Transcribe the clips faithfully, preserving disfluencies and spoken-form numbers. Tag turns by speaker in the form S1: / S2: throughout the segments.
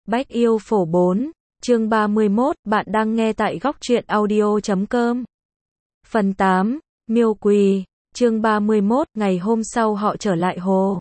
S1: Bách Yêu Phổ bốn, chương ba mươi mốt, bạn đang nghe tại góc truyện audio chấm com. Phần tám, Miêu Quỳ, chương ba mươi mốt, ngày hôm sau họ trở lại hồ.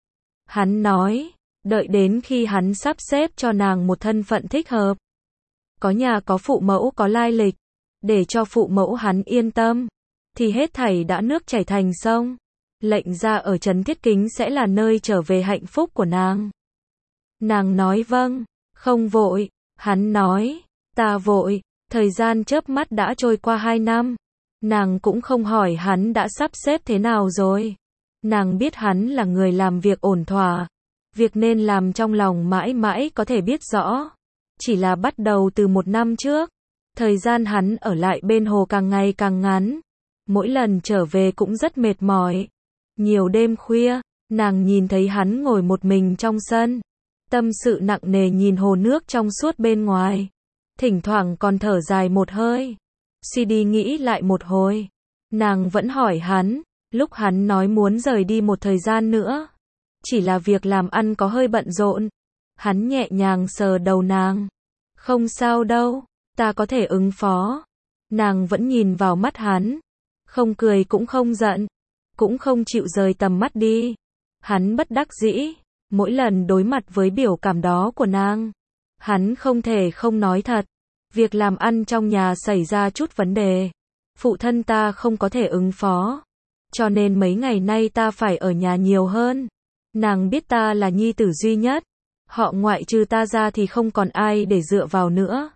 S1: Hắn nói, đợi đến khi hắn sắp xếp cho nàng một thân phận thích hợp. Có nhà có phụ mẫu có lai lịch, để cho phụ mẫu hắn yên tâm, thì hết thảy đã nước chảy thành sông. Lệnh ra ở trấn Thiết Kính sẽ là nơi trở về hạnh phúc của nàng. Nàng nói vâng, không vội. Hắn nói, ta vội. Thời gian chớp mắt đã trôi qua hai năm. Nàng cũng không hỏi hắn đã sắp xếp thế nào rồi. Nàng biết hắn là người làm việc ổn thỏa. Việc nên làm trong lòng mãi mãi có thể biết rõ. Chỉ là bắt đầu từ một năm trước. Thời gian hắn ở lại bên hồ càng ngày càng ngắn. Mỗi lần trở về cũng rất mệt mỏi. Nhiều đêm khuya, nàng nhìn thấy hắn ngồi một mình trong sân. Tâm sự nặng nề nhìn hồ nước trong suốt bên ngoài. Thỉnh thoảng còn thở dài một hơi. Suy đi nghĩ lại một hồi. Nàng vẫn hỏi hắn, lúc hắn nói muốn rời đi một thời gian nữa. Chỉ là việc làm ăn có hơi bận rộn. Hắn nhẹ nhàng sờ đầu nàng. Không sao đâu, ta có thể ứng phó. Nàng vẫn nhìn vào mắt hắn. Không cười cũng không giận. Cũng không chịu rời tầm mắt đi. Hắn bất đắc dĩ. Mỗi lần đối mặt với biểu cảm đó của nàng, hắn không thể không nói thật. Việc làm ăn trong nhà xảy ra chút vấn đề. Phụ thân ta không có thể ứng phó. Cho nên mấy ngày nay ta phải ở nhà nhiều hơn. Nàng biết ta là nhi tử duy nhất. Họ ngoại trừ ta ra thì không còn ai để dựa vào nữa.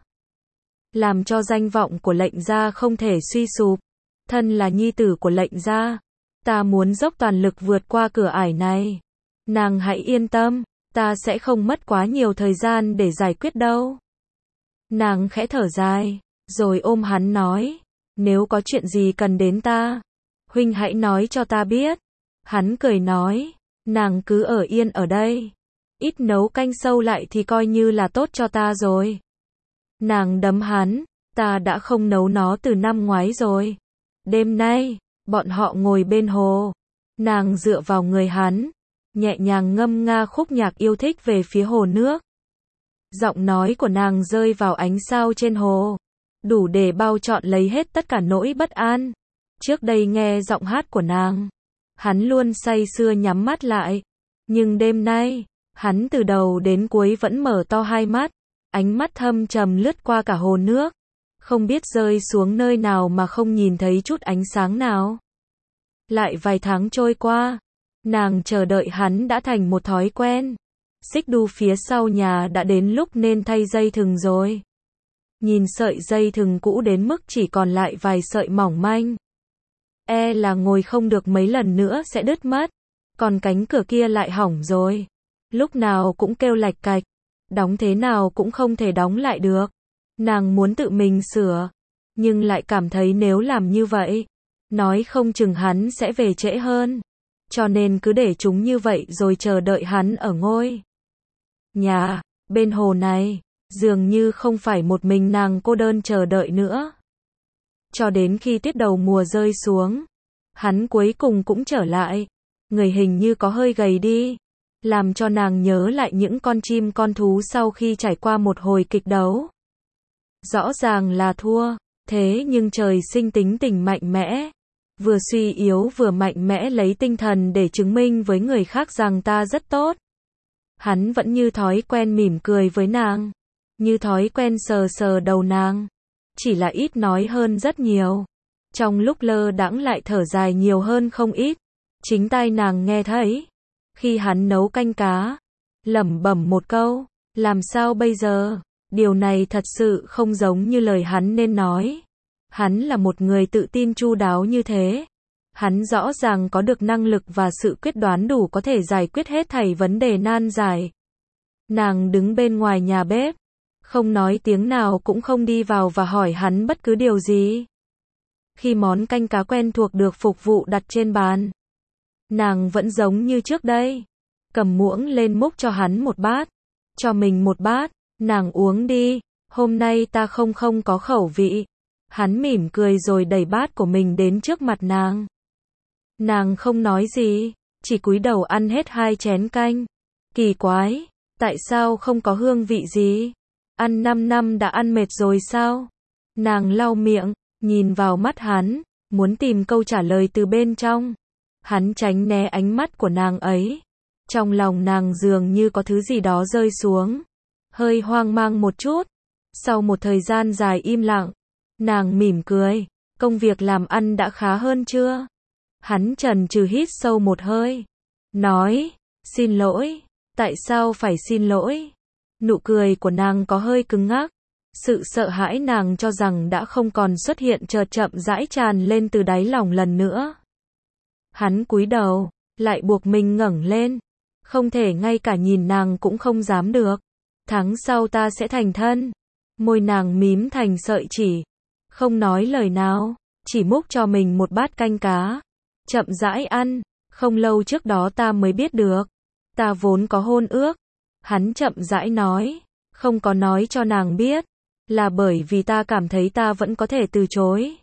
S1: Làm cho danh vọng của lệnh gia không thể suy sụp. Thân là nhi tử của lệnh gia. Ta muốn dốc toàn lực vượt qua cửa ải này. Nàng hãy yên tâm, ta sẽ không mất quá nhiều thời gian để giải quyết đâu. Nàng khẽ thở dài, rồi ôm hắn nói, nếu có chuyện gì cần đến ta, huynh hãy nói cho ta biết. Hắn cười nói, nàng cứ ở yên ở đây, ít nấu canh sâu lại thì coi như là tốt cho ta rồi. Nàng đấm hắn, ta đã không nấu nó từ năm ngoái rồi. Đêm nay, bọn họ ngồi bên hồ, nàng dựa vào người hắn, nhẹ nhàng ngâm nga khúc nhạc yêu thích về phía hồ nước. Giọng nói của nàng rơi vào ánh sao trên hồ, đủ để bao trọn lấy hết tất cả nỗi bất an. Trước đây nghe giọng hát của nàng, hắn luôn say sưa nhắm mắt lại. Nhưng đêm nay, hắn từ đầu đến cuối vẫn mở to hai mắt, ánh mắt thâm trầm lướt qua cả hồ nước, không biết rơi xuống nơi nào mà không nhìn thấy chút ánh sáng nào. Lại vài tháng trôi qua, nàng chờ đợi hắn đã thành một thói quen. Xích đu phía sau nhà đã đến lúc nên thay dây thừng rồi. Nhìn sợi dây thừng cũ đến mức chỉ còn lại vài sợi mỏng manh. E là ngồi không được mấy lần nữa sẽ đứt mất. Còn cánh cửa kia lại hỏng rồi. Lúc nào cũng kêu lạch cạch. Đóng thế nào cũng không thể đóng lại được. Nàng muốn tự mình sửa. Nhưng lại cảm thấy nếu làm như vậy, nói không chừng hắn sẽ về trễ hơn. Cho nên cứ để chúng như vậy rồi chờ đợi hắn ở ngôi nhà, bên hồ này, dường như không phải một mình nàng cô đơn chờ đợi nữa. Cho đến khi tiết đầu mùa rơi xuống, hắn cuối cùng cũng trở lại. Người hình như có hơi gầy đi, làm cho nàng nhớ lại những con chim con thú sau khi trải qua một hồi kịch đấu. Rõ ràng là thua, thế nhưng trời sinh tính tình mạnh mẽ. Vừa suy yếu vừa mạnh mẽ lấy tinh thần để chứng minh với người khác rằng ta rất tốt. Hắn vẫn như thói quen mỉm cười với nàng, như thói quen sờ sờ đầu nàng, chỉ là ít nói hơn rất nhiều. Trong lúc lơ đãng lại thở dài nhiều hơn không ít. Chính tai nàng nghe thấy, khi hắn nấu canh cá, lẩm bẩm một câu, làm sao bây giờ? Điều này thật sự không giống như lời hắn nên nói. Hắn là một người tự tin chu đáo như thế. Hắn rõ ràng có được năng lực và sự quyết đoán đủ có thể giải quyết hết thảy vấn đề nan giải. Nàng đứng bên ngoài nhà bếp, không nói tiếng nào cũng không đi vào và hỏi hắn bất cứ điều gì. Khi món canh cá quen thuộc được phục vụ đặt trên bàn, nàng vẫn giống như trước đây. Cầm muỗng lên múc cho hắn một bát, cho mình một bát, nàng uống đi, hôm nay ta không không có khẩu vị. Hắn mỉm cười rồi đẩy bát của mình đến trước mặt nàng. Nàng không nói gì, chỉ cúi đầu ăn hết hai chén canh. Kỳ quái, Tại sao không có hương vị gì? Ăn năm năm đã ăn mệt rồi sao? Nàng lau miệng, nhìn vào mắt hắn, muốn tìm câu trả lời từ bên trong. Hắn tránh né ánh mắt của nàng ấy. Trong lòng nàng dường như có thứ gì đó rơi xuống. Hơi hoang mang một chút. Sau một thời gian dài im lặng, nàng mỉm cười. Công việc làm ăn đã khá hơn chưa? Hắn chần chừ hít sâu một hơi. Nói, xin lỗi. Tại sao phải xin lỗi? Nụ cười của nàng có hơi cứng ngắc. Sự sợ hãi nàng cho rằng đã không còn xuất hiện chợt chậm rãi tràn lên từ đáy lòng lần nữa. Hắn cúi đầu, lại buộc mình ngẩng lên. Không thể ngay cả nhìn nàng cũng không dám được. Tháng sau ta sẽ thành thân. Môi nàng mím thành sợi chỉ. Không nói lời nào, chỉ múc cho mình một bát canh cá. Chậm rãi ăn, không lâu trước đó ta mới biết được. Ta vốn có hôn ước. Hắn chậm rãi nói, không có nói cho nàng biết. Là bởi vì ta cảm thấy ta vẫn có thể từ chối.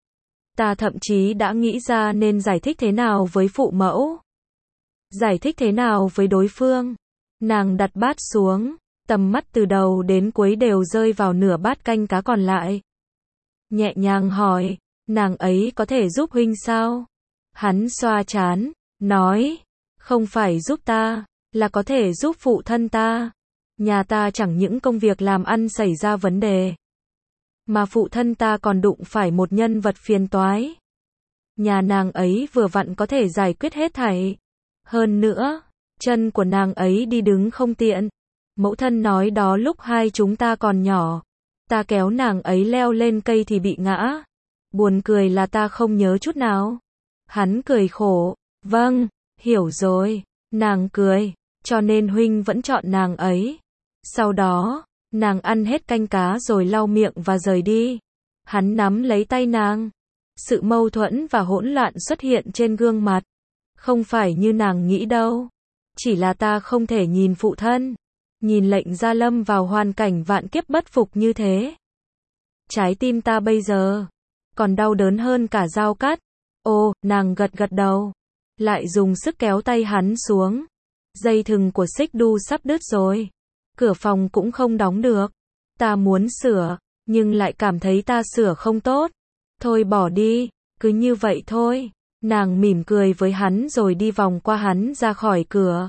S1: Ta thậm chí đã nghĩ ra nên giải thích thế nào với phụ mẫu. Giải thích thế nào với đối phương. Nàng đặt bát xuống, tầm mắt từ đầu đến cuối đều rơi vào nửa bát canh cá còn lại. Nhẹ nhàng hỏi, nàng ấy có thể giúp huynh sao? Hắn xoa trán, nói, không phải giúp ta, là có thể giúp phụ thân ta. Nhà ta chẳng những công việc làm ăn xảy ra vấn đề, mà phụ thân ta còn đụng phải một nhân vật phiền toái. Nhà nàng ấy vừa vặn có thể giải quyết hết thảy. Hơn nữa, chân của nàng ấy đi đứng không tiện. Mẫu thân nói đó lúc hai chúng ta còn nhỏ. Ta kéo nàng ấy leo lên cây thì bị ngã. Buồn cười là ta không nhớ chút nào. Hắn cười khổ. Vâng, hiểu rồi. Nàng cười. Cho nên huynh vẫn chọn nàng ấy. Sau đó, nàng ăn hết canh cá rồi lau miệng và rời đi. Hắn nắm lấy tay nàng. Sự mâu thuẫn và hỗn loạn xuất hiện trên gương mặt. Không phải như nàng nghĩ đâu. Chỉ là ta không thể nhìn phụ thân. Nhìn lệnh gia lâm vào hoàn cảnh vạn kiếp bất phục như thế. Trái tim ta bây giờ còn đau đớn hơn cả dao cắt. Ồ, nàng gật gật đầu. Lại dùng sức kéo tay hắn xuống. Dây thừng của xích đu sắp đứt rồi. Cửa phòng cũng không đóng được. Ta muốn sửa, nhưng lại cảm thấy ta sửa không tốt. Thôi bỏ đi, cứ như vậy thôi. Nàng mỉm cười với hắn rồi đi vòng qua hắn ra khỏi cửa.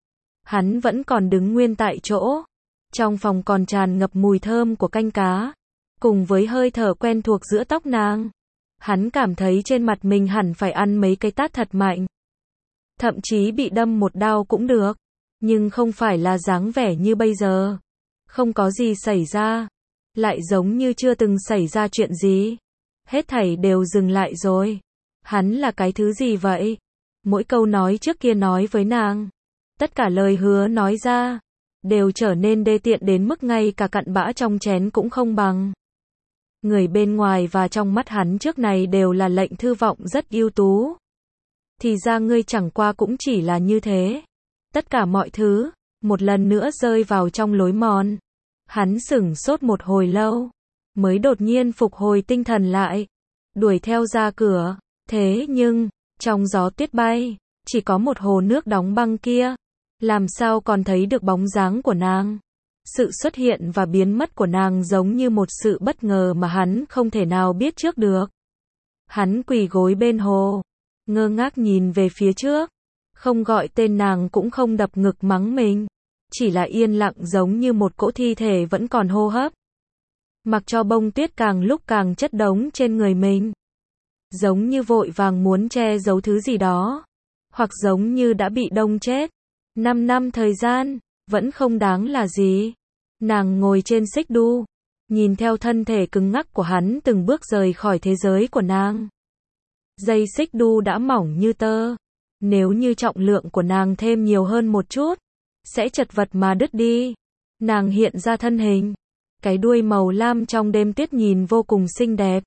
S1: Hắn vẫn còn đứng nguyên tại chỗ. Trong phòng còn tràn ngập mùi thơm của canh cá, cùng với hơi thở quen thuộc giữa tóc nàng. Hắn cảm thấy trên mặt mình hẳn phải ăn mấy cái tát thật mạnh. Thậm chí bị đâm một đao cũng được. Nhưng không phải là dáng vẻ như bây giờ. Không có gì xảy ra. Lại giống như chưa từng xảy ra chuyện gì. Hết thảy đều dừng lại rồi. Hắn là cái thứ gì vậy? Mỗi câu nói trước kia nói với nàng, tất cả lời hứa nói ra, đều trở nên đê tiện đến mức ngay cả cặn bã trong chén cũng không bằng. Người bên ngoài và trong mắt hắn trước này đều là lệnh thư vọng rất ưu tú. Thì ra ngươi chẳng qua cũng chỉ là như thế. Tất cả mọi thứ, một lần nữa rơi vào trong lối mòn. Hắn sửng sốt một hồi lâu, mới đột nhiên phục hồi tinh thần lại, đuổi theo ra cửa. Thế nhưng, trong gió tuyết bay, chỉ có một hồ nước đóng băng kia. Làm sao còn thấy được bóng dáng của nàng? Sự xuất hiện và biến mất của nàng giống như một sự bất ngờ mà hắn không thể nào biết trước được. Hắn quỳ gối bên hồ, ngơ ngác nhìn về phía trước. Không gọi tên nàng cũng không đập ngực mắng mình. Chỉ là yên lặng giống như một cỗ thi thể vẫn còn hô hấp. Mặc cho bông tuyết càng lúc càng chất đống trên người mình. Giống như vội vàng muốn che giấu thứ gì đó. Hoặc giống như đã bị đông chết. Năm năm thời gian, vẫn không đáng là gì. Nàng ngồi trên xích đu, nhìn theo thân thể cứng ngắc của hắn từng bước rời khỏi thế giới của nàng. Dây xích đu đã mỏng như tơ. Nếu như trọng lượng của nàng thêm nhiều hơn một chút, sẽ chật vật mà đứt đi. Nàng hiện ra thân hình. Cái đuôi màu lam trong đêm tuyết nhìn vô cùng xinh đẹp.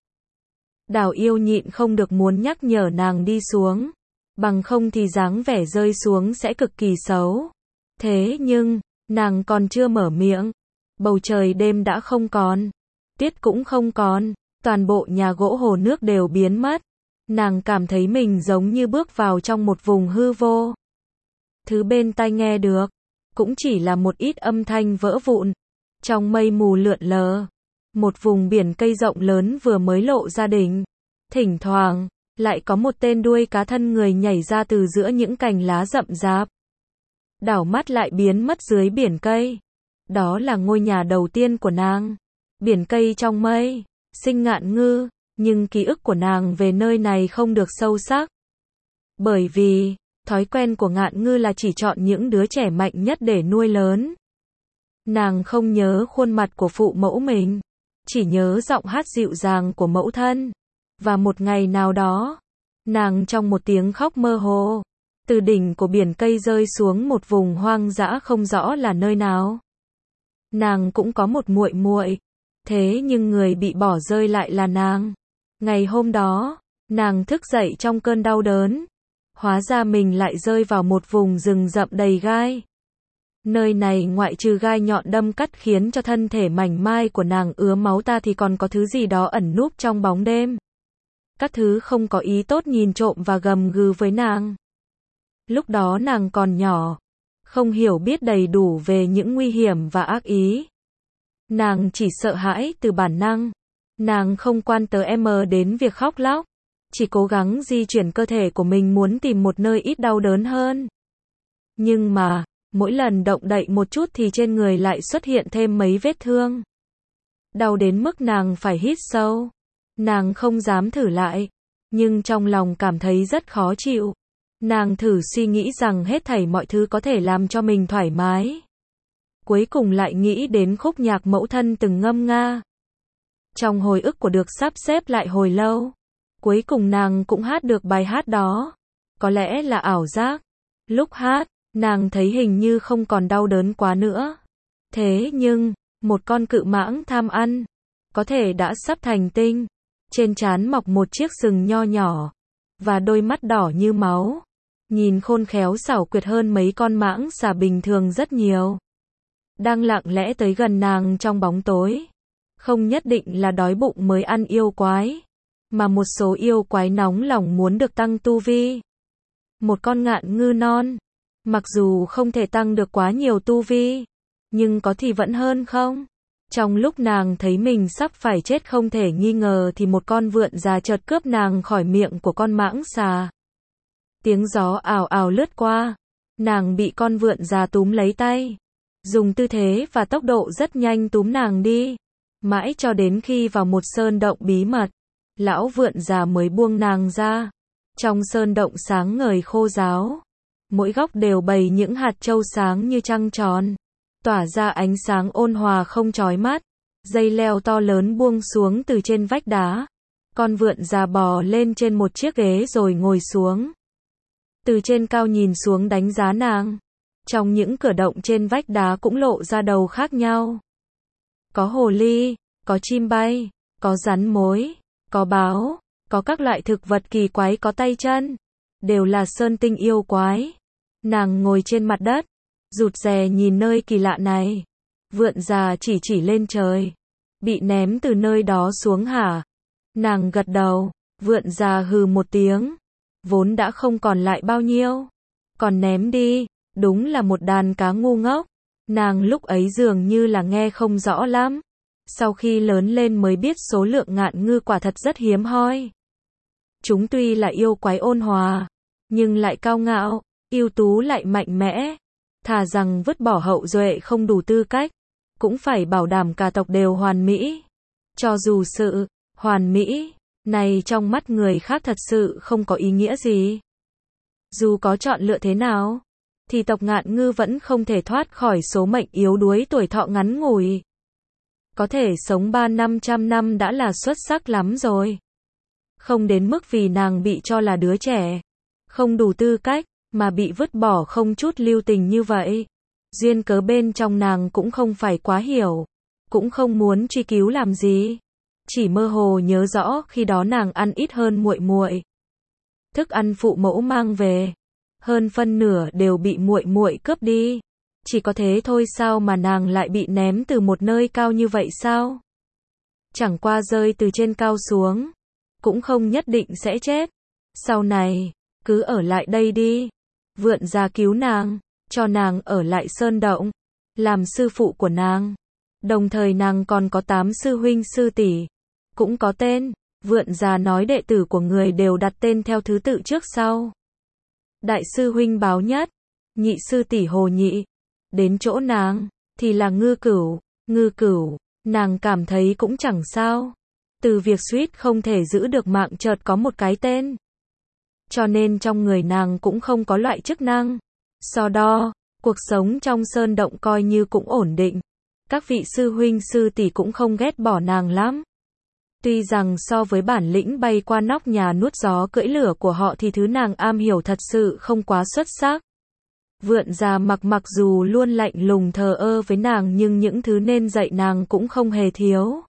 S1: Đào yêu nhịn không được muốn nhắc nhở nàng đi xuống. Bằng không thì dáng vẻ rơi xuống sẽ cực kỳ xấu. Thế nhưng, nàng còn chưa mở miệng. Bầu trời đêm đã không còn. Tuyết cũng không còn. Toàn bộ nhà gỗ hồ nước đều biến mất. Nàng cảm thấy mình giống như bước vào trong một vùng hư vô. Thứ bên tai nghe được, cũng chỉ là một ít âm thanh vỡ vụn. Trong mây mù lượn lờ, một vùng biển cây rộng lớn vừa mới lộ ra đỉnh. Thỉnh thoảng, lại có một tên đuôi cá thân người nhảy ra từ giữa những cành lá rậm rạp. Đảo mắt lại biến mất dưới biển cây. Đó là ngôi nhà đầu tiên của nàng. Biển cây trong mây, Sinh Ngạn Ngư, nhưng ký ức của nàng về nơi này không được sâu sắc. Bởi vì, thói quen của Ngạn Ngư là chỉ chọn những đứa trẻ mạnh nhất để nuôi lớn. Nàng không nhớ khuôn mặt của phụ mẫu mình, chỉ nhớ giọng hát dịu dàng của mẫu thân. Và một ngày nào đó, nàng trong một tiếng khóc mơ hồ, từ đỉnh của biển cây rơi xuống một vùng hoang dã không rõ là nơi nào. Nàng cũng có một muội muội, thế nhưng người bị bỏ rơi lại là nàng. Ngày hôm đó, nàng thức dậy trong cơn đau đớn, hóa ra mình lại rơi vào một vùng rừng rậm đầy gai. Nơi này ngoại trừ gai nhọn đâm cắt khiến cho thân thể mảnh mai của nàng ứa máu ta thì còn có thứ gì đó ẩn núp trong bóng đêm. Các thứ không có ý tốt nhìn trộm và gầm gừ với nàng. Lúc đó nàng còn nhỏ, không hiểu biết đầy đủ về những nguy hiểm và ác ý. Nàng chỉ sợ hãi từ bản năng. Nàng không quan tâm đến việc khóc lóc, chỉ cố gắng di chuyển cơ thể của mình muốn tìm một nơi ít đau đớn hơn. Nhưng mà, mỗi lần động đậy một chút thì trên người lại xuất hiện thêm mấy vết thương. Đau đến mức nàng phải hít sâu. Nàng không dám thử lại, nhưng trong lòng cảm thấy rất khó chịu. Nàng thử suy nghĩ rằng hết thảy mọi thứ có thể làm cho mình thoải mái. Cuối cùng lại nghĩ đến khúc nhạc mẫu thân từng ngâm nga. Trong hồi ức của được sắp xếp lại hồi lâu, cuối cùng nàng cũng hát được bài hát đó. Có lẽ là ảo giác. Lúc hát, nàng thấy hình như không còn đau đớn quá nữa. Thế nhưng, một con cự mãng tham ăn, có thể đã sắp thành tinh. Trên trán mọc một chiếc sừng nho nhỏ, và đôi mắt đỏ như máu. Nhìn khôn khéo xảo quyệt hơn mấy con mãng xà bình thường rất nhiều. Đang lặng lẽ tới gần nàng trong bóng tối. Không nhất định là đói bụng mới ăn yêu quái, mà một số yêu quái nóng lòng muốn được tăng tu vi. Một con ngạn ngư non, mặc dù không thể tăng được quá nhiều tu vi, nhưng có thì vẫn hơn không? Trong lúc nàng thấy mình sắp phải chết không thể nghi ngờ thì một con vượn già chợt cướp nàng khỏi miệng của con mãng xà. Tiếng gió ào ào lướt qua, nàng bị con vượn già túm lấy tay, dùng tư thế và tốc độ rất nhanh túm nàng đi, mãi cho đến khi vào một sơn động bí mật, lão vượn già mới buông nàng ra. Trong sơn động sáng ngời khô ráo, mỗi góc đều bày những hạt châu sáng như trăng tròn, tỏa ra ánh sáng ôn hòa không chói mắt. Dây leo to lớn buông xuống từ trên vách đá. Con vượn già bò lên trên một chiếc ghế rồi ngồi xuống. Từ trên cao nhìn xuống đánh giá nàng. Trong những cửa động trên vách đá cũng lộ ra đầu khác nhau. Có hồ ly, có chim bay, có rắn mối, có báo, có các loại thực vật kỳ quái có tay chân. Đều là sơn tinh yêu quái. Nàng ngồi trên mặt đất, rụt rè nhìn nơi kỳ lạ này. Vượn già chỉ chỉ lên trời. Bị ném từ nơi đó xuống hả? Nàng gật đầu. Vượn già hừ một tiếng. Vốn đã không còn lại bao nhiêu. Còn ném đi. Đúng là một đàn cá ngu ngốc. Nàng lúc ấy dường như là nghe không rõ lắm. Sau khi lớn lên mới biết số lượng ngạn ngư quả thật rất hiếm hoi. Chúng tuy là yêu quái ôn hòa, nhưng lại cao ngạo, ưu tú lại mạnh mẽ. Thà rằng vứt bỏ hậu duệ không đủ tư cách, cũng phải bảo đảm cả tộc đều hoàn mỹ. Cho dù sự hoàn mỹ này trong mắt người khác thật sự không có ý nghĩa gì. Dù có chọn lựa thế nào, thì tộc ngạn ngư vẫn không thể thoát khỏi số mệnh yếu đuối tuổi thọ ngắn ngủi. Có thể sống ba năm trăm năm đã là xuất sắc lắm rồi. Không đến mức vì nàng bị cho là đứa trẻ, không đủ tư cách, mà bị vứt bỏ không chút lưu tình như vậy. Duyên cớ bên trong nàng cũng không phải quá hiểu, cũng không muốn truy cứu làm gì. Chỉ mơ hồ nhớ rõ khi đó nàng ăn ít hơn muội muội. Thức ăn phụ mẫu mang về, hơn phân nửa đều bị muội muội cướp đi. Chỉ có thế thôi sao mà nàng lại bị ném từ một nơi cao như vậy sao? Chẳng qua rơi từ trên cao xuống, cũng không nhất định sẽ chết. Sau này, cứ ở lại đây đi. Vượn già cứu nàng, cho nàng ở lại sơn động, làm sư phụ của nàng. Đồng thời nàng còn có tám sư huynh sư tỷ, cũng có tên. Vượn già nói đệ tử của người đều đặt tên theo thứ tự trước sau. Đại sư huynh Báo Nhất, nhị sư tỷ Hồ Nhị, đến chỗ nàng thì là Ngư Cửu. Ngư Cửu, nàng cảm thấy cũng chẳng sao. Từ việc suýt không thể giữ được mạng chợt có một cái tên. Cho nên trong người nàng cũng không có loại chức năng so đo, cuộc sống trong sơn động coi như cũng ổn định. Các vị sư huynh sư tỷ cũng không ghét bỏ nàng lắm. Tuy rằng so với bản lĩnh bay qua nóc nhà nuốt gió cưỡi lửa của họ thì thứ nàng am hiểu thật sự không quá xuất sắc. Vượn già mặc mặc dù luôn lạnh lùng thờ ơ với nàng nhưng những thứ nên dạy nàng cũng không hề thiếu.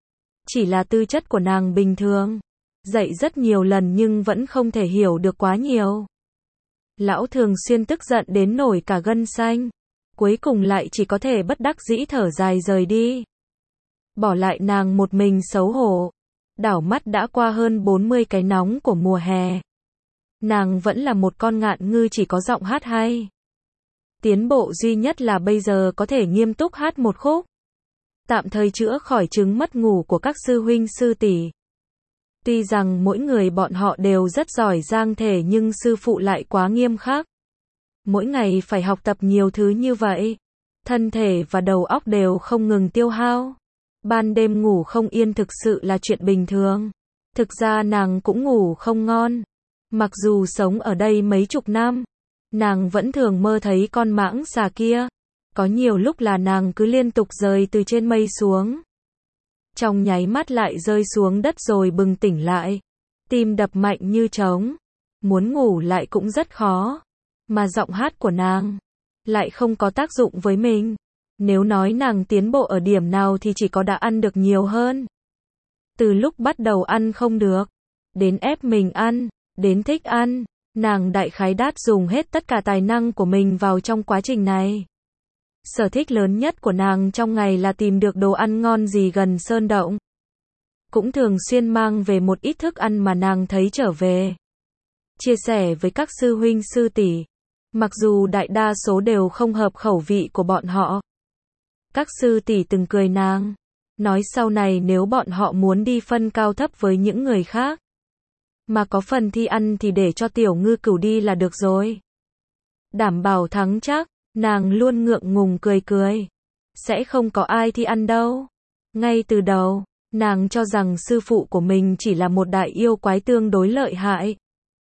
S1: Chỉ là tư chất của nàng bình thường. Dạy rất nhiều lần nhưng vẫn không thể hiểu được quá nhiều. Lão thường xuyên tức giận đến nổi cả gân xanh. Cuối cùng lại chỉ có thể bất đắc dĩ thở dài rời đi. Bỏ lại nàng một mình xấu hổ. Đảo mắt đã qua hơn bốn mươi cái nóng của mùa hè. Nàng vẫn là một con ngạn ngư chỉ có giọng hát hay. Tiến bộ duy nhất là bây giờ có thể nghiêm túc hát một khúc. Tạm thời chữa khỏi chứng mất ngủ của các sư huynh sư tỷ. Tuy rằng mỗi người bọn họ đều rất giỏi giang thể nhưng sư phụ lại quá nghiêm khắc. Mỗi ngày phải học tập nhiều thứ như vậy. Thân thể và đầu óc đều không ngừng tiêu hao. Ban đêm ngủ không yên thực sự là chuyện bình thường. Thực ra nàng cũng ngủ không ngon. Mặc dù sống ở đây mấy chục năm, nàng vẫn thường mơ thấy con mãng xà kia. Có nhiều lúc là nàng cứ liên tục rơi từ trên mây xuống. Trong nháy mắt lại rơi xuống đất rồi bừng tỉnh lại. Tim đập mạnh như trống. Muốn ngủ lại cũng rất khó. Mà giọng hát của nàng lại không có tác dụng với mình. Nếu nói nàng tiến bộ ở điểm nào thì chỉ có đã ăn được nhiều hơn. Từ lúc bắt đầu ăn không được, đến ép mình ăn, đến thích ăn, nàng đại khái đát dùng hết tất cả tài năng của mình vào trong quá trình này. Sở thích lớn nhất của nàng trong ngày là tìm được đồ ăn ngon gì gần sơn động. Cũng thường xuyên mang về một ít thức ăn mà nàng thấy trở về. Chia sẻ với các sư huynh sư tỷ. Mặc dù đại đa số đều không hợp khẩu vị của bọn họ. Các sư tỷ từng cười nàng. Nói sau này nếu bọn họ muốn đi phân cao thấp với những người khác. Mà có phần thi ăn thì để cho tiểu Ngư Cửu đi là được rồi. Đảm bảo thắng chắc. Nàng luôn ngượng ngùng cười cười. Sẽ không có ai thi ăn đâu. Ngay từ đầu, nàng cho rằng sư phụ của mình chỉ là một đại yêu quái tương đối lợi hại.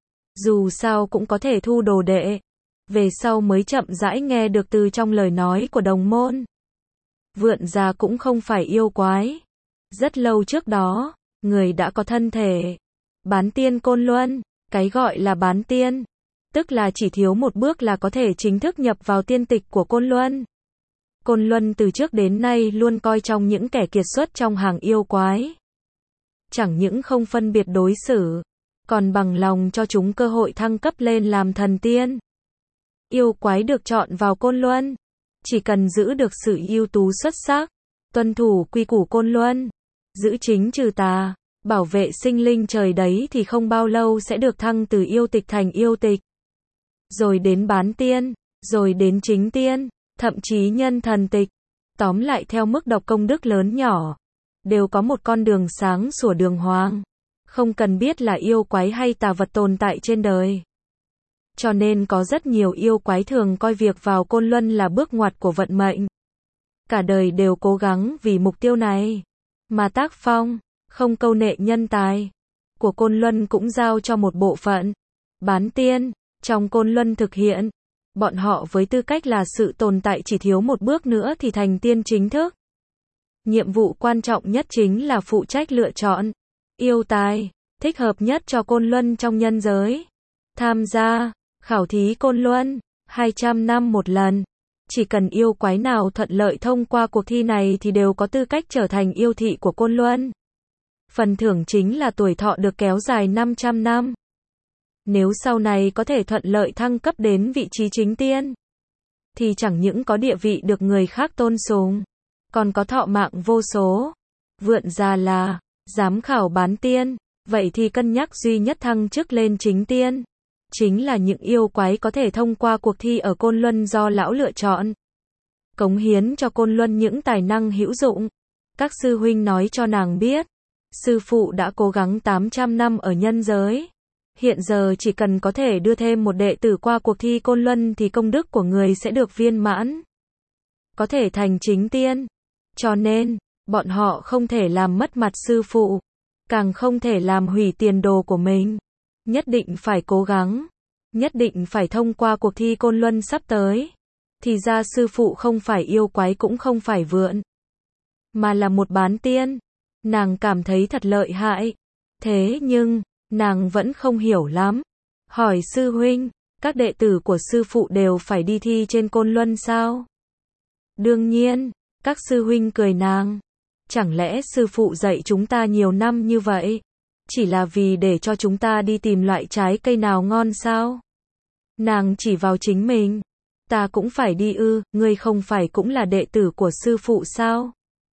S1: Dù sao cũng có thể thu đồ đệ. Về sau mới chậm rãi nghe được từ trong lời nói của đồng môn. Vượn già cũng không phải yêu quái. Rất lâu trước đó, người đã có thân thể. Bán tiên Côn Luân. Cái gọi là bán tiên. Tức là chỉ thiếu một bước là có thể chính thức nhập vào tiên tịch của Côn Luân. Côn Luân từ trước đến nay luôn coi trọng những kẻ kiệt xuất trong hàng yêu quái. Chẳng những không phân biệt đối xử, còn bằng lòng cho chúng cơ hội thăng cấp lên làm thần tiên. Yêu quái được chọn vào Côn Luân, chỉ cần giữ được sự ưu tú xuất sắc, tuân thủ quy củ Côn Luân, giữ chính trừ tà, bảo vệ sinh linh trời đấy thì không bao lâu sẽ được thăng từ yêu tịch thành yêu tịch. Rồi đến bán tiên, rồi đến chính tiên, thậm chí nhân thần tịch. Tóm lại theo mức độ công đức lớn nhỏ, đều có một con đường sáng sủa đường hoàng. Không cần biết là yêu quái hay tà vật tồn tại trên đời. Cho nên có rất nhiều yêu quái thường coi việc vào Côn Luân là bước ngoặt của vận mệnh. Cả đời đều cố gắng vì mục tiêu này. Mà tác phong, không câu nệ nhân tài, của Côn Luân cũng giao cho một bộ phận. Bán tiên, trong Côn Luân thực hiện. Bọn họ với tư cách là sự tồn tại chỉ thiếu một bước nữa thì thành tiên chính thức. Nhiệm vụ quan trọng nhất chính là phụ trách lựa chọn yêu tài thích hợp nhất cho Côn Luân trong nhân giới. Tham gia khảo thí Côn Luân hai trăm năm một lần. Chỉ cần yêu quái nào thuận lợi thông qua cuộc thi này thì đều có tư cách trở thành yêu thị của Côn Luân. Phần thưởng chính là tuổi thọ được kéo dài năm trăm năm. Nếu sau này có thể thuận lợi thăng cấp đến vị trí chính tiên, thì chẳng những có địa vị được người khác tôn sùng, còn có thọ mạng vô số. Vượn già là giám khảo bán tiên, vậy thì cân nhắc duy nhất thăng chức lên chính tiên. chính là những yêu quái có thể thông qua cuộc thi ở Côn Luân do lão lựa chọn, cống hiến cho Côn Luân những tài năng hữu dụng. Các sư huynh nói cho nàng biết, sư phụ đã cố gắng tám trăm năm ở nhân giới. Hiện giờ chỉ cần có thể đưa thêm một đệ tử qua cuộc thi Côn Luân thì công đức của người sẽ được viên mãn, có thể thành chính tiên. Cho nên, bọn họ không thể làm mất mặt sư phụ, càng không thể làm hủy tiền đồ của mình. Nhất định phải cố gắng, nhất định phải thông qua cuộc thi Côn Luân sắp tới. Thì ra sư phụ không phải yêu quái cũng không phải vượn, mà là một bán tiên. Nàng cảm thấy thật lợi hại. Thế nhưng, nàng vẫn không hiểu lắm. Hỏi sư huynh, các đệ tử của sư phụ đều phải đi thi trên Côn Luân sao? Đương nhiên, các sư huynh cười nàng. Chẳng lẽ sư phụ dạy chúng ta nhiều năm như vậy, chỉ là vì để cho chúng ta đi tìm loại trái cây nào ngon sao? Nàng chỉ vào chính mình. Ta cũng phải đi ư, ngươi không phải cũng là đệ tử của sư phụ sao?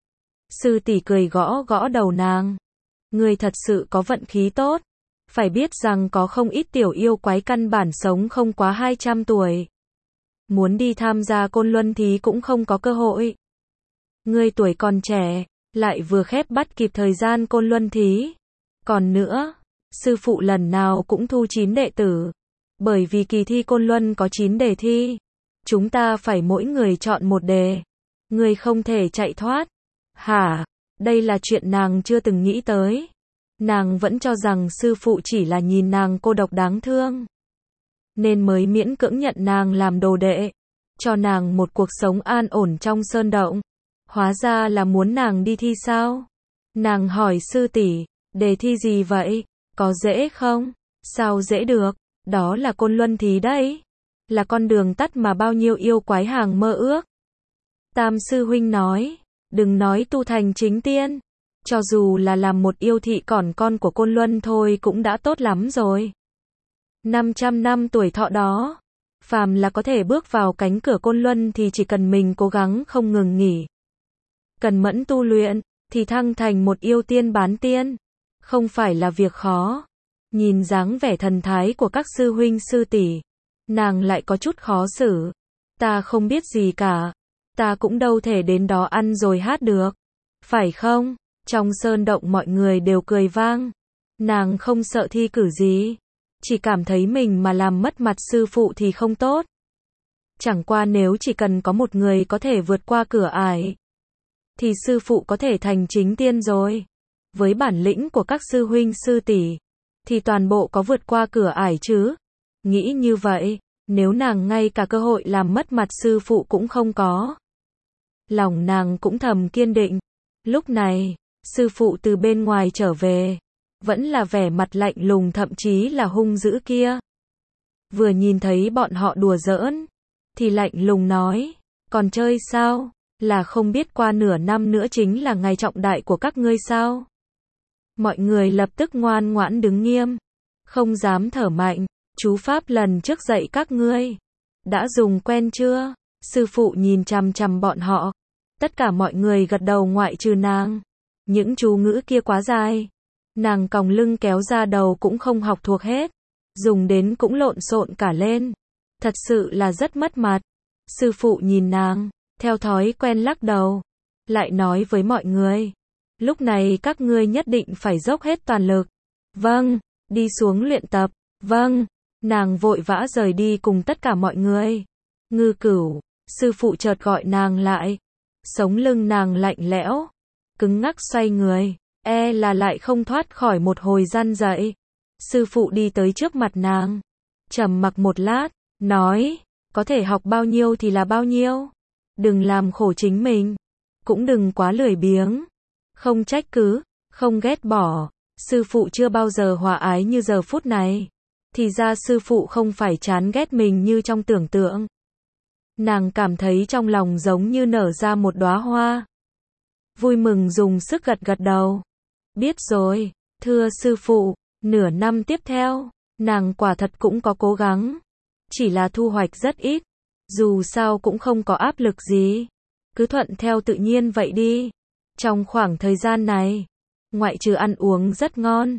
S1: Sư tỷ cười gõ gõ đầu nàng. Ngươi thật sự có vận khí tốt. Phải biết rằng có không ít tiểu yêu quái căn bản sống không quá hai trăm tuổi. Muốn đi tham gia Côn Luân thí cũng không có cơ hội. Ngươi tuổi còn trẻ, lại vừa khép bắt kịp thời gian Côn Luân thí. Còn nữa, sư phụ lần nào cũng thu chín đệ tử. Bởi vì kỳ thi Côn Luân có chín đề thi. Chúng ta phải mỗi người chọn một đề. Ngươi không thể chạy thoát. Hả? Đây là chuyện nàng chưa từng nghĩ tới. Nàng vẫn cho rằng sư phụ chỉ là nhìn nàng cô độc đáng thương, nên mới miễn cưỡng nhận nàng làm đồ đệ, cho nàng một cuộc sống an ổn trong sơn động. Hóa ra là muốn nàng đi thi sao? Nàng hỏi sư tỷ, đề thi gì vậy? Có dễ không? Sao dễ được? Đó là Côn Luân thí đấy. Là con đường tắt mà bao nhiêu yêu quái hàng mơ ước. Tam sư huynh nói, đừng nói tu thành chính tiên. Cho dù là làm một yêu thị còn con của Côn Luân thôi cũng đã tốt lắm rồi. năm trăm năm tuổi thọ đó, phàm là có thể bước vào cánh cửa Côn Luân thì chỉ cần mình cố gắng không ngừng nghỉ, cần mẫn tu luyện, thì thăng thành một yêu tiên bán tiên, không phải là việc khó. Nhìn dáng vẻ thần thái của các sư huynh sư tỷ, nàng lại có chút khó xử. Ta không biết gì cả, ta cũng đâu thể đến đó ăn rồi hát được, phải không? Trong sơn động mọi người đều cười vang. Nàng không sợ thi cử gì, chỉ cảm thấy mình mà làm mất mặt sư phụ thì không tốt. Chẳng qua nếu chỉ cần có một người có thể vượt qua cửa ải, thì sư phụ có thể thành chính tiên rồi. Với bản lĩnh của các sư huynh sư tỷ, thì toàn bộ có vượt qua cửa ải chứ. Nghĩ như vậy, nếu nàng ngay cả cơ hội làm mất mặt sư phụ cũng không có, lòng nàng cũng thầm kiên định. Lúc này, sư phụ từ bên ngoài trở về, vẫn là vẻ mặt lạnh lùng thậm chí là hung dữ kia. Vừa nhìn thấy bọn họ đùa giỡn, thì lạnh lùng nói, còn chơi sao? Là không biết qua nửa năm nữa chính là ngày trọng đại của các ngươi sao? Mọi người lập tức ngoan ngoãn đứng nghiêm, không dám thở mạnh. Chú pháp lần trước dạy các ngươi, đã dùng quen chưa? Sư phụ nhìn chằm chằm bọn họ. Tất cả mọi người gật đầu ngoại trừ nàng. Những chú ngữ kia quá dài, nàng còng lưng kéo ra đầu cũng không học thuộc hết, dùng đến cũng lộn xộn cả lên, thật sự là rất mất mặt. Sư phụ nhìn nàng, theo thói quen lắc đầu, lại nói với mọi người, lúc này các ngươi nhất định phải dốc hết toàn lực. Vâng, đi xuống luyện tập. Vâng, nàng vội vã rời đi cùng tất cả mọi người. Ngư Cửu, sư phụ chợt gọi nàng lại, sống lưng nàng lạnh lẽo, cứng ngắc xoay người, e là lại không thoát khỏi một hồi răn dậy. Sư phụ đi tới trước mặt nàng, trầm mặc một lát, nói, có thể học bao nhiêu thì là bao nhiêu, đừng làm khổ chính mình, cũng đừng quá lười biếng, không trách cứ, không ghét bỏ. Sư phụ chưa bao giờ hòa ái như giờ phút này, thì ra sư phụ không phải chán ghét mình như trong tưởng tượng. Nàng cảm thấy trong lòng giống như nở ra một đóa hoa. Vui mừng dùng sức gật gật đầu. Biết rồi, thưa sư phụ, nửa năm tiếp theo, nàng quả thật cũng có cố gắng. Chỉ là thu hoạch rất ít. Dù sao cũng không có áp lực gì. Cứ thuận theo tự nhiên vậy đi. Trong khoảng thời gian này, ngoại trừ ăn uống rất ngon,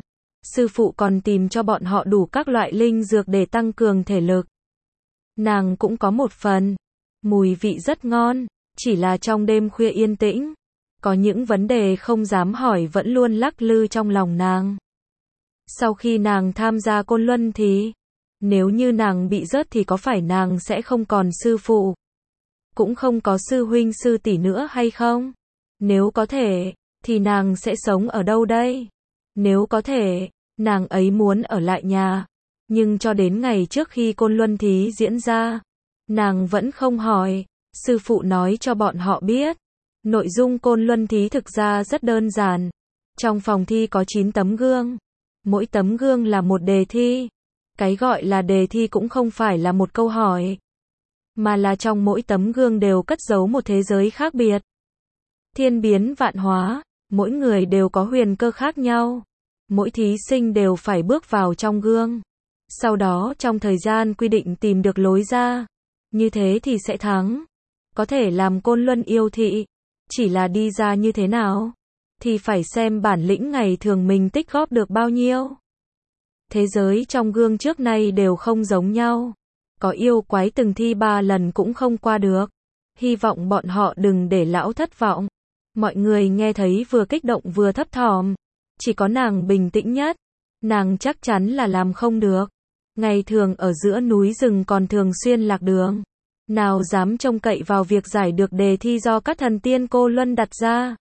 S1: sư phụ còn tìm cho bọn họ đủ các loại linh dược để tăng cường thể lực. Nàng cũng có một phần. Mùi vị rất ngon, chỉ là trong đêm khuya yên tĩnh, có những vấn đề không dám hỏi vẫn luôn lắc lư trong lòng nàng. Sau khi nàng tham gia Côn Luân thì, nếu như nàng bị rớt thì có phải nàng sẽ không còn sư phụ, cũng không có sư huynh sư tỷ nữa hay không? Nếu có thể, thì nàng sẽ sống ở đâu đây? Nếu có thể, nàng ấy muốn ở lại nhà. Nhưng cho đến ngày trước khi Côn Luân thí diễn ra, nàng vẫn không hỏi. Sư phụ nói cho bọn họ biết, nội dung Côn Luân thí thực ra rất đơn giản. Trong phòng thi có chín tấm gương, mỗi tấm gương là một đề thi. Cái gọi là đề thi cũng không phải là một câu hỏi, mà là trong mỗi tấm gương đều cất giấu một thế giới khác biệt. Thiên biến vạn hóa, mỗi người đều có huyền cơ khác nhau. Mỗi thí sinh đều phải bước vào trong gương. Sau đó trong thời gian quy định tìm được lối ra. Như thế thì sẽ thắng. Có thể làm Côn Luân yêu thị. Chỉ là đi ra như thế nào, thì phải xem bản lĩnh ngày thường mình tích góp được bao nhiêu. Thế giới trong gương trước nay đều không giống nhau. Có yêu quái từng thi ba lần cũng không qua được. Hy vọng bọn họ đừng để lão thất vọng. Mọi người nghe thấy vừa kích động vừa thấp thỏm. Chỉ có nàng bình tĩnh nhất. Nàng chắc chắn là làm không được. Ngày thường ở giữa núi rừng còn thường xuyên lạc đường. Nào dám trông cậy vào việc giải được đề thi do các thần tiên Côn Luân đặt ra.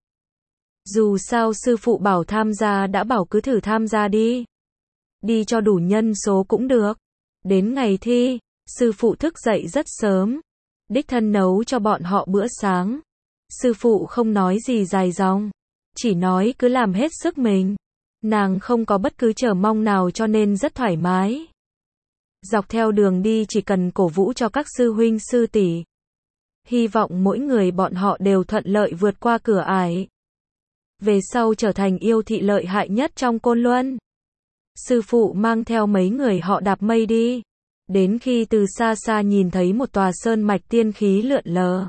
S1: Dù sao sư phụ bảo tham gia đã bảo cứ thử tham gia đi. Đi cho đủ nhân số cũng được. Đến ngày thi, sư phụ thức dậy rất sớm. Đích thân nấu cho bọn họ bữa sáng. Sư phụ không nói gì dài dòng. Chỉ nói cứ làm hết sức mình. Nàng không có bất cứ chờ mong nào cho nên rất thoải mái. Dọc theo đường đi chỉ cần cổ vũ cho các sư huynh sư tỷ. Hy vọng mỗi người bọn họ đều thuận lợi vượt qua cửa ải. Về sau trở thành yêu thị lợi hại nhất trong Côn Luân. Sư phụ mang theo mấy người họ đạp mây đi. Đến khi từ xa xa nhìn thấy một tòa sơn mạch tiên khí lượn lờ.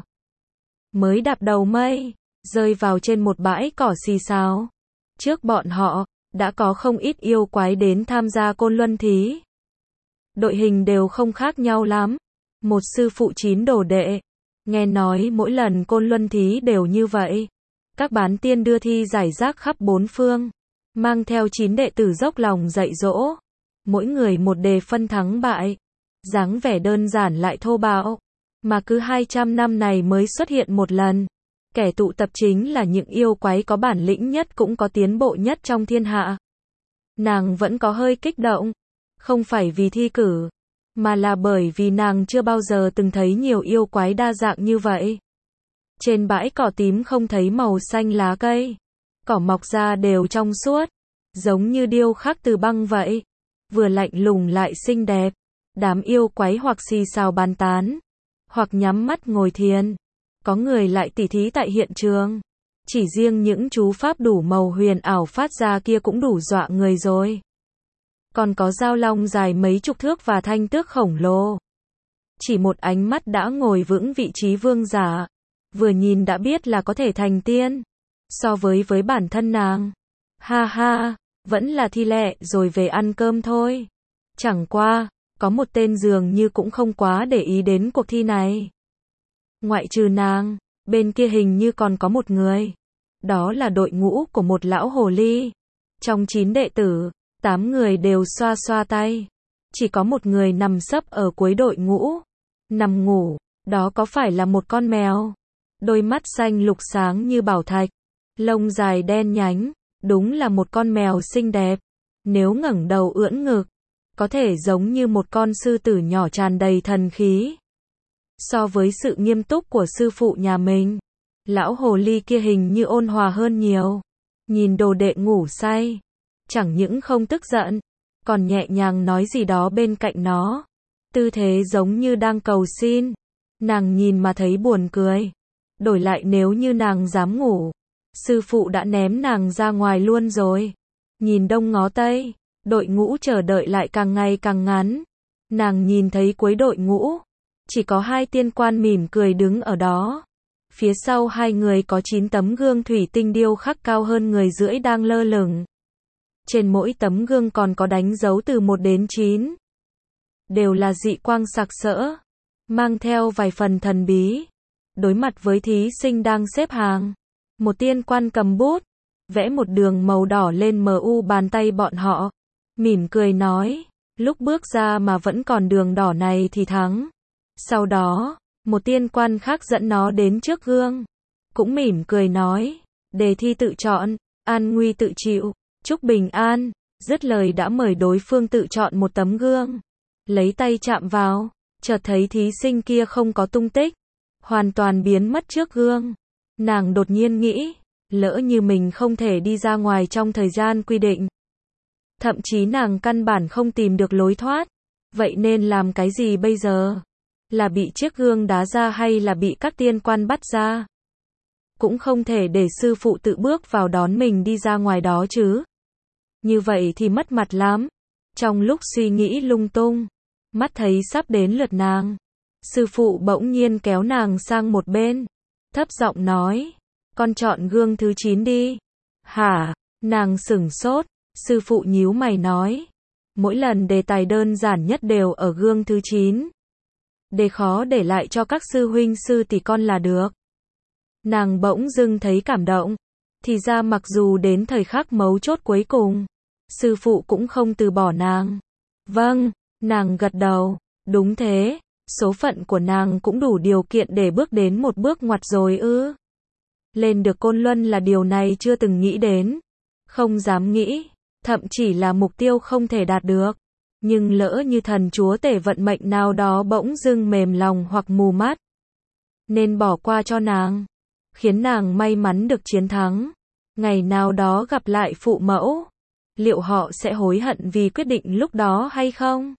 S1: Mới đạp đầu mây, rơi vào trên một bãi cỏ xì xào. Trước bọn họ, đã có không ít yêu quái đến tham gia Côn Luân thí. Đội hình đều không khác nhau lắm. Một sư phụ chín đồ đệ. Nghe nói mỗi lần Côn Luân thí đều như vậy. Các bán tiên đưa thi giải rác khắp bốn phương. Mang theo chín đệ tử dốc lòng dạy dỗ. Mỗi người một đề phân thắng bại. Dáng vẻ đơn giản lại thô bạo. Mà cứ hai trăm năm này mới xuất hiện một lần. Kẻ tụ tập chính là những yêu quái có bản lĩnh nhất cũng có tiến bộ nhất trong thiên hạ. Nàng vẫn có hơi kích động. Không phải vì thi cử, mà là bởi vì nàng chưa bao giờ từng thấy nhiều yêu quái đa dạng như vậy. Trên bãi cỏ tím không thấy màu xanh lá cây. Cỏ mọc ra đều trong suốt. Giống như điêu khắc từ băng vậy. Vừa lạnh lùng lại xinh đẹp. Đám yêu quái hoặc xì xào bàn tán. Hoặc nhắm mắt ngồi thiền. Có người lại tỉ thí tại hiện trường. Chỉ riêng những chú pháp đủ màu huyền ảo phát ra kia cũng đủ dọa người rồi. Còn có dao long dài mấy chục thước và thanh tước khổng lồ. Chỉ một ánh mắt đã ngồi vững vị trí vương giả. Vừa nhìn đã biết là có thể thành tiên. So với với bản thân nàng. Ha ha, vẫn là thi lẹ rồi về ăn cơm thôi. Chẳng qua, có một tên dường như cũng không quá để ý đến cuộc thi này. Ngoại trừ nàng, bên kia hình như còn có một người. Đó là đội ngũ của một lão hồ ly. Trong chín đệ tử, tám người đều xoa xoa tay. Chỉ có một người nằm sấp ở cuối đội ngũ. Nằm ngủ, đó có phải là một con mèo? Đôi mắt xanh lục sáng như bảo thạch. Lông dài đen nhánh, đúng là một con mèo xinh đẹp. Nếu ngẩng đầu ưỡn ngực, có thể giống như một con sư tử nhỏ tràn đầy thần khí. So với sự nghiêm túc của sư phụ nhà mình, lão hồ ly kia hình như ôn hòa hơn nhiều. Nhìn đồ đệ ngủ say, chẳng những không tức giận, còn nhẹ nhàng nói gì đó bên cạnh nó. Tư thế giống như đang cầu xin. Nàng nhìn mà thấy buồn cười. Đổi lại nếu như nàng dám ngủ, sư phụ đã ném nàng ra ngoài luôn rồi. Nhìn đông ngó tây, đội ngũ chờ đợi lại càng ngày càng ngắn. Nàng nhìn thấy cuối đội ngũ, chỉ có hai tiên quan mỉm cười đứng ở đó. Phía sau hai người có chín tấm gương thủy tinh điêu khắc cao hơn người rưỡi đang lơ lửng. Trên mỗi tấm gương còn có đánh dấu từ một đến chín. Đều là dị quang sặc sỡ, mang theo vài phần thần bí. Đối mặt với thí sinh đang xếp hàng, một tiên quan cầm bút, vẽ một đường màu đỏ lên mờ u bàn tay bọn họ, mỉm cười nói, lúc bước ra mà vẫn còn đường đỏ này thì thắng. Sau đó, một tiên quan khác dẫn nó đến trước gương, cũng mỉm cười nói, đề thi tự chọn, an nguy tự chịu, chúc bình an. Dứt lời đã mời đối phương tự chọn một tấm gương, lấy tay chạm vào, chợt thấy thí sinh kia không có tung tích, hoàn toàn biến mất trước gương. Nàng đột nhiên nghĩ, lỡ như mình không thể đi ra ngoài trong thời gian quy định, thậm chí nàng căn bản không tìm được lối thoát, vậy nên làm cái gì bây giờ? Là bị chiếc gương đá ra hay là bị các tiên quan bắt ra? Cũng không thể để sư phụ tự bước vào đón mình đi ra ngoài đó chứ. Như vậy thì mất mặt lắm. Trong lúc suy nghĩ lung tung, mắt thấy sắp đến lượt nàng, sư phụ bỗng nhiên kéo nàng sang một bên, thấp giọng nói, con chọn gương thứ chín đi. Hả? Nàng sửng sốt, sư phụ nhíu mày nói, mỗi lần đề tài đơn giản nhất đều ở gương thứ chín. Đề khó để lại cho các sư huynh sư tỷ con là được. Nàng bỗng dưng thấy cảm động, thì ra mặc dù đến thời khắc mấu chốt cuối cùng, sư phụ cũng không từ bỏ nàng. Vâng, nàng gật đầu, đúng thế, số phận của nàng cũng đủ điều kiện để bước đến một bước ngoặt rồi ư. Lên được Côn Luân là điều này chưa từng nghĩ đến, không dám nghĩ, thậm chỉ là mục tiêu không thể đạt được. Nhưng lỡ như thần chúa tể vận mệnh nào đó bỗng dưng mềm lòng hoặc mù mắt, nên bỏ qua cho nàng, khiến nàng may mắn được chiến thắng. Ngày nào đó gặp lại phụ mẫu, liệu họ sẽ hối hận vì quyết định lúc đó hay không?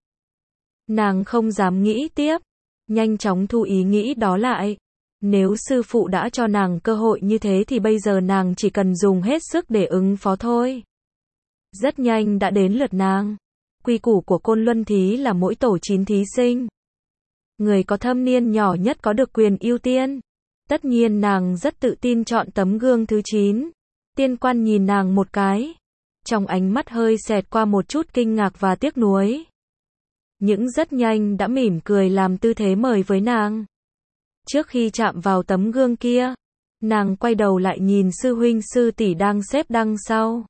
S1: Nàng không dám nghĩ tiếp, nhanh chóng thu ý nghĩ đó lại. Nếu sư phụ đã cho nàng cơ hội như thế thì bây giờ nàng chỉ cần dùng hết sức để ứng phó thôi. Rất nhanh đã đến lượt nàng. Quy củ của Côn Luân thí là mỗi tổ chín thí sinh. Người có thâm niên nhỏ nhất có được quyền ưu tiên. Tất nhiên nàng rất tự tin chọn tấm gương thứ chín. Tiên quan nhìn nàng một cái, trong ánh mắt hơi xẹt qua một chút kinh ngạc và tiếc nuối. Nhưng rất nhanh đã mỉm cười làm tư thế mời với nàng. Trước khi chạm vào tấm gương kia, nàng quay đầu lại nhìn sư huynh sư tỷ đang xếp đằng sau.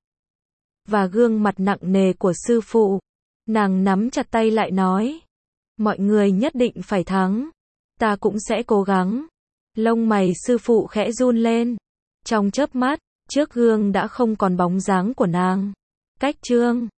S1: Và gương mặt nặng nề của sư phụ. Nàng nắm chặt tay lại nói, mọi người nhất định phải thắng, ta cũng sẽ cố gắng. Lông mày sư phụ khẽ run lên. Trong chớp mắt, trước gương đã không còn bóng dáng của nàng. Cách chương